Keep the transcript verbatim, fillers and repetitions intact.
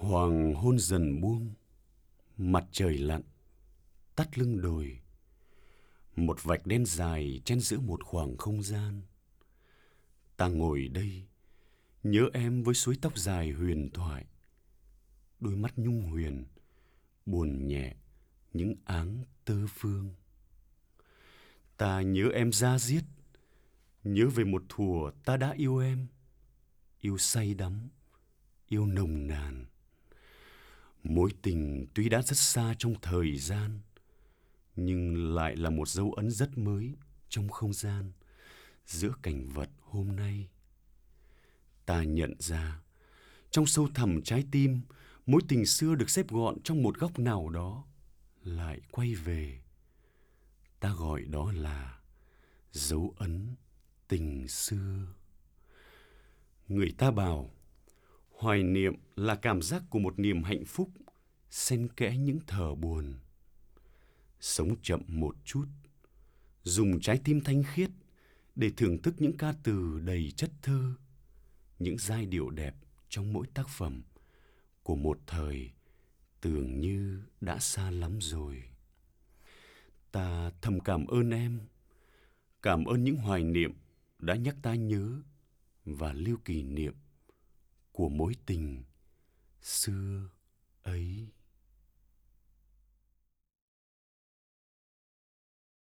Hoàng hôn dần buông, mặt trời lặn, tắt lưng đồi. Một vạch đen dài chen giữa một khoảng không gian. Ta ngồi đây, nhớ em với suối tóc dài huyền thoại. Đôi mắt nhung huyền, buồn nhẹ những áng tơ phương. Ta nhớ em da diết, nhớ về một thuở ta đã yêu em. Yêu say đắm, yêu nồng nàn. Mối tình tuy đã rất xa trong thời gian, nhưng lại là một dấu ấn rất mới trong không gian, giữa cảnh vật hôm nay. Ta nhận ra, trong sâu thẳm trái tim, mối tình xưa được xếp gọn trong một góc nào đó, lại quay về. Ta gọi đó là dấu ấn tình xưa. Người ta bảo, hoài niệm là cảm giác của một niềm hạnh phúc, xen kẽ những thở buồn. Sống chậm một chút, dùng trái tim thanh khiết để thưởng thức những ca từ đầy chất thơ, những giai điệu đẹp trong mỗi tác phẩm của một thời tưởng như đã xa lắm rồi. Ta thầm cảm ơn em, cảm ơn những hoài niệm đã nhắc ta nhớ và lưu kỷ niệm của mối tình xưa ấy.